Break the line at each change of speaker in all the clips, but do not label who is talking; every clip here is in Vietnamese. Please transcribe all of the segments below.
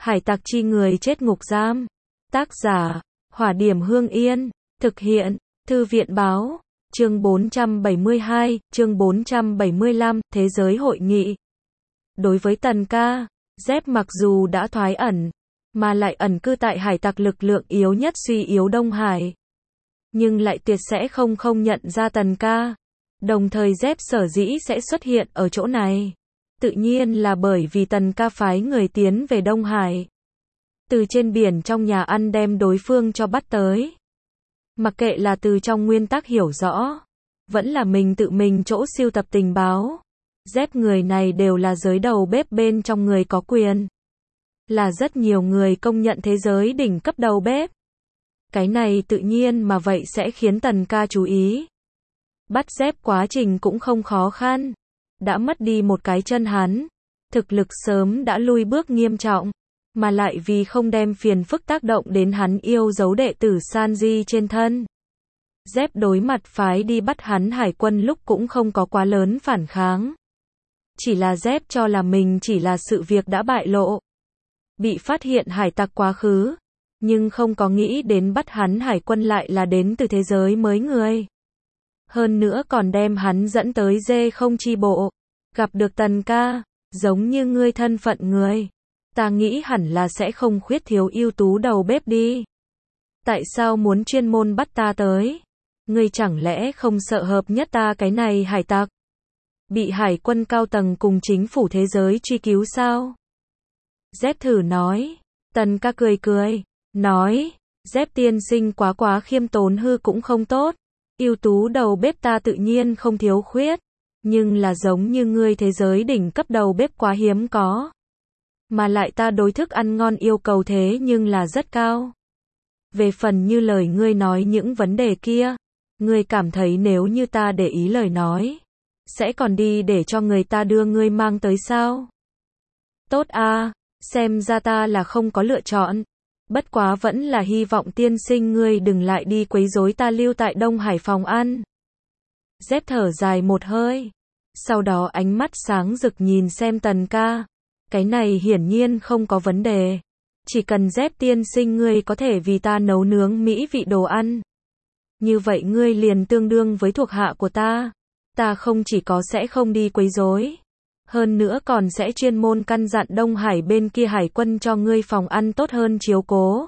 Hải tặc chi người chết ngục giam. Tác giả, Hỏa Điểm Hương Yên. Thực hiện, Thư viện Báo. Chương 472, chương 475, Thế giới hội nghị. Đối với Tần Ca, Dép mặc dù đã thoái ẩn, mà lại ẩn cư tại hải tặc lực lượng yếu nhất suy yếu Đông Hải, nhưng lại tuyệt sẽ không nhận ra Tần Ca. Đồng thời Dép sở dĩ sẽ xuất hiện ở chỗ này, tự nhiên là bởi vì Tần Ca phái người tiến về Đông Hải, từ trên biển trong nhà ăn đem đối phương cho bắt tới. Mặc kệ là từ trong nguyên tắc hiểu rõ, vẫn là mình tự mình chỗ sưu tập tình báo, Dép người này đều là giới đầu bếp bên trong người có quyền, là rất nhiều người công nhận thế giới đỉnh cấp đầu bếp. Cái này tự nhiên mà vậy sẽ khiến Tần Ca chú ý. Bắt Dép quá trình cũng không khó khăn, đã mất đi một cái chân hắn, thực lực sớm đã lui bước nghiêm trọng, mà lại vì không đem phiền phức tác động đến hắn yêu dấu đệ tử Sanji trên thân, Dép đối mặt phái đi bắt hắn hải quân lúc cũng không có quá lớn phản kháng. Chỉ là Dép cho là mình chỉ là sự việc đã bại lộ, bị phát hiện hải tặc quá khứ, nhưng không có nghĩ đến bắt hắn hải quân lại là đến từ thế giới mới người. Hơn nữa còn đem hắn dẫn tới Dê không chi bộ, gặp được Tần Ca, giống như ngươi thân phận người, ta nghĩ hẳn là sẽ không khuyết thiếu ưu tú đầu bếp đi. Tại sao muốn chuyên môn bắt ta tới? Ngươi chẳng lẽ không sợ hợp nhất ta cái này hải tặc? Bị hải quân cao tầng cùng chính phủ thế giới truy cứu sao? Dép thử nói. Tần Ca cười, nói, Dép tiên sinh quá khiêm tốn hư cũng không tốt. Ưu tú đầu bếp ta tự nhiên không thiếu khuyết, nhưng là giống như ngươi thế giới đỉnh cấp đầu bếp quá hiếm có. Mà lại ta đối thức ăn ngon yêu cầu thế nhưng là rất cao. Về phần như lời ngươi nói những vấn đề kia, ngươi cảm thấy nếu như ta để ý lời nói, sẽ còn đi để cho người ta đưa ngươi mang tới sao? Tốt a, xem ra ta là không có lựa chọn. Bất quá vẫn là hy vọng tiên sinh ngươi đừng lại đi quấy rối ta lưu tại Đông Hải phòng ăn. Dép thở dài một hơi, sau đó ánh mắt sáng rực nhìn xem Tần Ca. Cái này hiển nhiên không có vấn đề. Chỉ cần Dép tiên sinh ngươi có thể vì ta nấu nướng mỹ vị đồ ăn, như vậy ngươi liền tương đương với thuộc hạ của ta. Ta không chỉ có sẽ không đi quấy rối, hơn nữa còn sẽ chuyên môn căn dặn Đông Hải bên kia hải quân cho ngươi phòng ăn tốt hơn chiếu cố.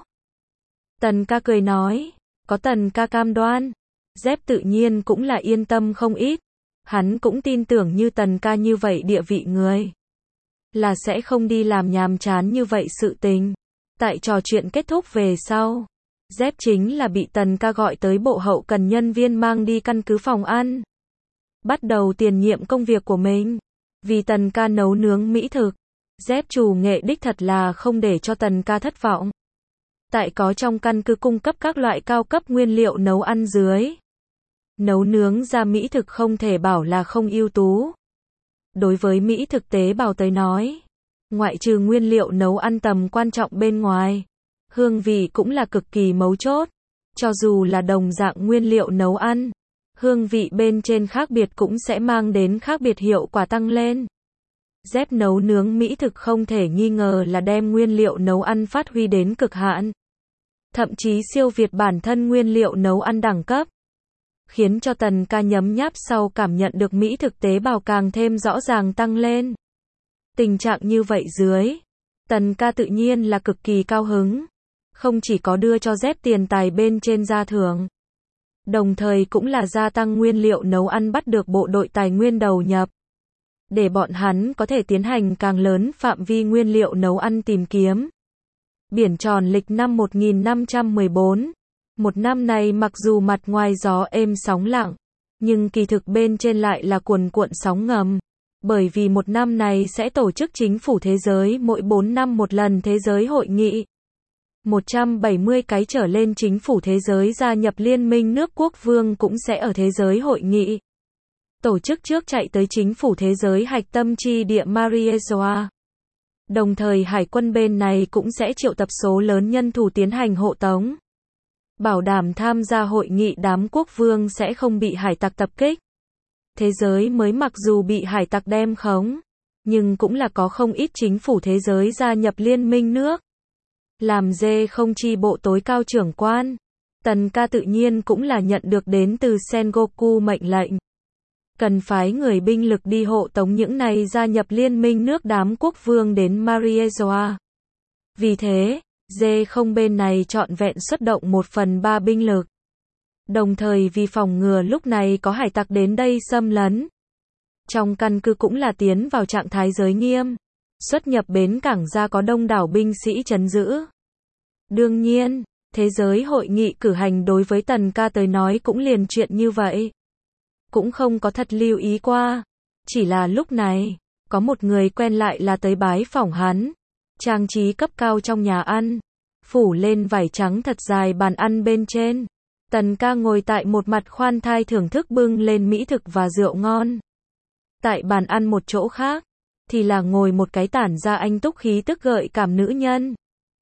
Tần Ca cười nói, có Tần Ca cam đoan, Dép tự nhiên cũng là yên tâm không ít. Hắn cũng tin tưởng như Tần Ca như vậy địa vị người, là sẽ không đi làm nhàm chán như vậy sự tình. Tại trò chuyện kết thúc về sau, Dép chính là bị Tần Ca gọi tới bộ hậu cần nhân viên mang đi căn cứ phòng ăn, bắt đầu tiền nhiệm công việc của mình. Vì Tần Ca nấu nướng mỹ thực, Dép chủ nghệ đích thật là không để cho Tần Ca thất vọng. Tại có trong căn cứ cung cấp các loại cao cấp nguyên liệu nấu ăn dưới, nấu nướng ra mỹ thực không thể bảo là không ưu tú. Đối với mỹ thực tế bào tới nói, ngoại trừ nguyên liệu nấu ăn tầm quan trọng bên ngoài, hương vị cũng là cực kỳ mấu chốt. Cho dù là đồng dạng nguyên liệu nấu ăn, hương vị bên trên khác biệt cũng sẽ mang đến khác biệt hiệu quả tăng lên. Dép nấu nướng mỹ thực không thể nghi ngờ là đem nguyên liệu nấu ăn phát huy đến cực hạn, thậm chí siêu việt bản thân nguyên liệu nấu ăn đẳng cấp, khiến cho Tần Ca nhấm nháp sau cảm nhận được mỹ thực tế bào càng thêm rõ ràng tăng lên. Tình trạng như vậy dưới, Tần Ca tự nhiên là cực kỳ cao hứng, không chỉ có đưa cho Dép tiền tài bên trên gia thưởng, đồng thời cũng là gia tăng nguyên liệu nấu ăn bắt được bộ đội tài nguyên đầu nhập, để bọn hắn có thể tiến hành càng lớn phạm vi nguyên liệu nấu ăn tìm kiếm. Biển tròn lịch năm 1514. Một năm này mặc dù mặt ngoài gió êm sóng lặng, nhưng kỳ thực bên trên lại là cuồn cuộn sóng ngầm. Bởi vì một năm này sẽ tổ chức chính phủ thế giới mỗi 4 năm một lần thế giới hội nghị. 170 cái trở lên chính phủ thế giới gia nhập liên minh nước quốc vương cũng sẽ ở thế giới hội nghị. Tổ chức trước chạy tới chính phủ thế giới hạch tâm chi địa Mariesoa. Đồng thời hải quân bên này cũng sẽ triệu tập số lớn nhân thủ tiến hành hộ tống, bảo đảm tham gia hội nghị đám quốc vương sẽ không bị hải tặc tập kích. Thế giới mới mặc dù bị hải tặc đem khống, nhưng cũng là có không ít chính phủ thế giới gia nhập liên minh nước. Làm không chi bộ tối cao trưởng quan, Tần Ca tự nhiên cũng là nhận được đến từ Sengoku mệnh lệnh. Cần phái người binh lực đi hộ tống những này gia nhập liên minh nước đám quốc vương đến Mariejoa. Vì thế, không bên này trọn vẹn xuất động 1/3 binh lực. Đồng thời vì phòng ngừa lúc này có hải tặc đến đây xâm lấn. Trong căn cứ cũng là tiến vào trạng thái giới nghiêm. Xuất nhập bến cảng ra có đông đảo binh sĩ trấn giữ. Đương nhiên, thế giới hội nghị cử hành đối với Tần Ca tới nói cũng liền chuyện như vậy. Cũng không có thật lưu ý qua. Chỉ là lúc này, có một người quen lại là tới bái phỏng hắn. Trang trí cấp cao trong nhà ăn. Phủ lên vải trắng thật dài bàn ăn bên trên. Tần Ca ngồi tại một mặt khoan thai thưởng thức bưng lên mỹ thực và rượu ngon. Tại bàn ăn một chỗ khác, thì là ngồi một cái tản ra anh túc khí tức gợi cảm nữ nhân.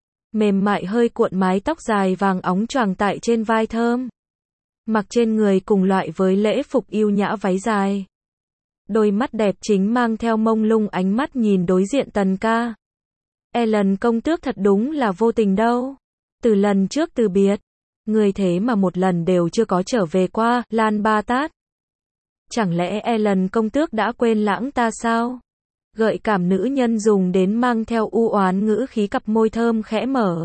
Mềm mại hơi cuộn mái tóc dài vàng óng choàng tại trên vai thơm. Mặc trên người cùng loại với lễ phục yêu nhã váy dài. Đôi mắt đẹp chính mang theo mông lung ánh mắt nhìn đối diện Tần Ca. Ellen công tước thật đúng là vô tình đâu. Từ lần trước từ biệt, người thế mà một lần đều chưa có trở về qua, Lan Ba Tát. Chẳng lẽ Ellen công tước đã quên lãng ta sao? Gợi cảm nữ nhân dùng đến mang theo u oán ngữ khí, cặp môi thơm khẽ mở.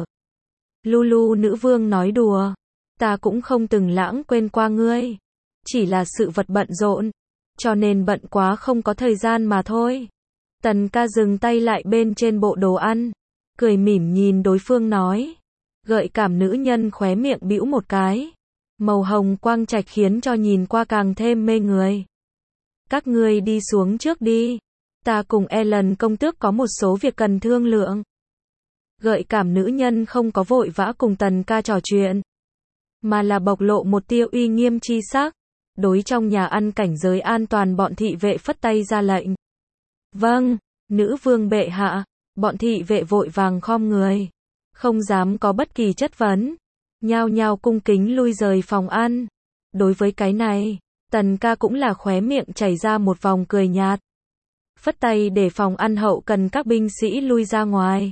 Lulu nữ vương nói đùa. Ta cũng không từng lãng quên qua ngươi. Chỉ là sự vật bận rộn. Cho nên bận quá không có thời gian mà thôi. Tần Ca dừng tay lại bên trên bộ đồ ăn. Cười mỉm nhìn đối phương nói. Gợi cảm nữ nhân khóe miệng bĩu một cái. Màu hồng quang trạch khiến cho nhìn qua càng thêm mê người. Các ngươi đi xuống trước đi. Ta cùng Ellen công tước có một số việc cần thương lượng. Gợi cảm nữ nhân không có vội vã cùng Tần Ca trò chuyện. Mà là bộc lộ một tia uy nghiêm chi sắc. Đối trong nhà ăn cảnh giới an toàn bọn thị vệ phất tay ra lệnh. Vâng, nữ vương bệ hạ. Bọn thị vệ vội vàng khom người. Không dám có bất kỳ chất vấn. Nhao nhao cung kính lui rời phòng ăn. Đối với cái này, Tần Ca cũng là khóe miệng chảy ra một vòng cười nhạt. Phất tay để phòng ăn hậu cần các binh sĩ lui ra ngoài.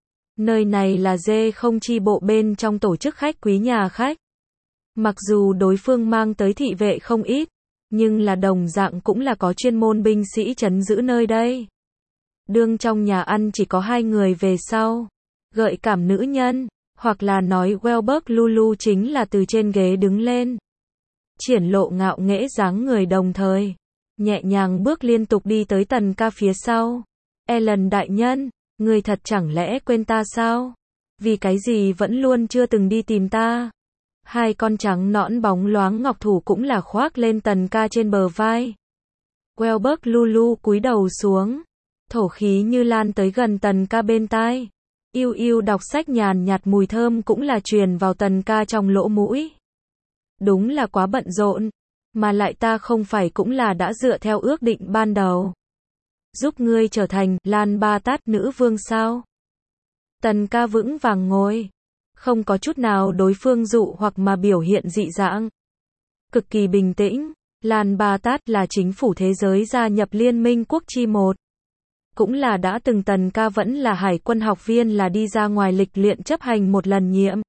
Nơi này là không chi bộ bên trong tổ chức khách quý nhà khách. Mặc dù đối phương mang tới thị vệ không ít, nhưng là đồng dạng cũng là có chuyên môn binh sĩ trấn giữ nơi đây. Đương trong nhà ăn chỉ có 2 người về sau. Gợi cảm nữ nhân, hoặc là nói Welberg Lulu chính là từ trên ghế đứng lên. Triển lộ ngạo nghễ dáng người đồng thời. Nhẹ nhàng bước liên tục đi tới Tần Ca phía sau. Ellen đại nhân, người thật chẳng lẽ quên ta sao? Vì cái gì vẫn luôn chưa từng đi tìm ta? 2 con trắng nõn bóng loáng ngọc thủ cũng là khoác lên Tần Ca trên bờ vai. Welberg Lulu cúi đầu xuống. Thổ khí như lan tới gần Tần Ca bên tai. Yêu yêu đọc sách nhàn nhạt mùi thơm cũng là truyền vào Tần Ca trong lỗ mũi. Đúng là quá bận rộn. Mà lại ta không phải cũng là đã dựa theo ước định ban đầu. Giúp ngươi trở thành Lan Ba Tát nữ vương sao? Tần Ca vững vàng ngồi. Không có chút nào đối phương dụ hoặc mà biểu hiện dị dạng. Cực kỳ bình tĩnh. Lan Ba Tát là chính phủ thế giới gia nhập liên minh quốc chi một. Cũng là đã từng Tần Ca vẫn là hải quân học viên là đi ra ngoài lịch luyện chấp hành một lần nhiệm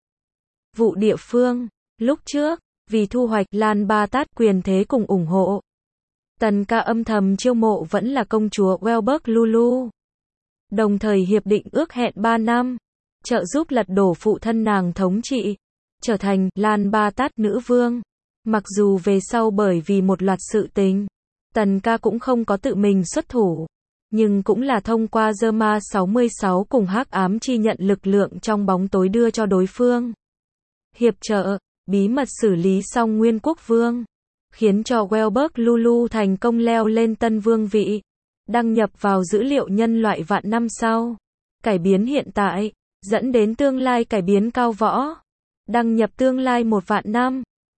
vụ địa phương. Lúc trước, vì thu hoạch Lan Ba Tát quyền thế cùng ủng hộ. Tần Ca âm thầm chiêu mộ vẫn là công chúa Welberg Lulu. Đồng thời hiệp định ước hẹn 3 năm. Trợ giúp lật đổ phụ thân nàng thống trị. Trở thành Lan Ba Tát nữ vương. Mặc dù về sau bởi vì một loạt sự tình. Tần Ca cũng không có tự mình xuất thủ. Nhưng cũng là thông qua Zerma 66 cùng hắc ám chi nhận lực lượng trong bóng tối đưa cho đối phương. Hiệp trợ, bí mật xử lý xong nguyên quốc vương. Khiến cho Welberg Lulu thành công leo lên tân vương vị. Đăng nhập vào dữ liệu nhân loại vạn năm sau. Cải biến hiện tại, dẫn đến tương lai cải biến cao võ. Đăng nhập tương lai 1 vạn năm.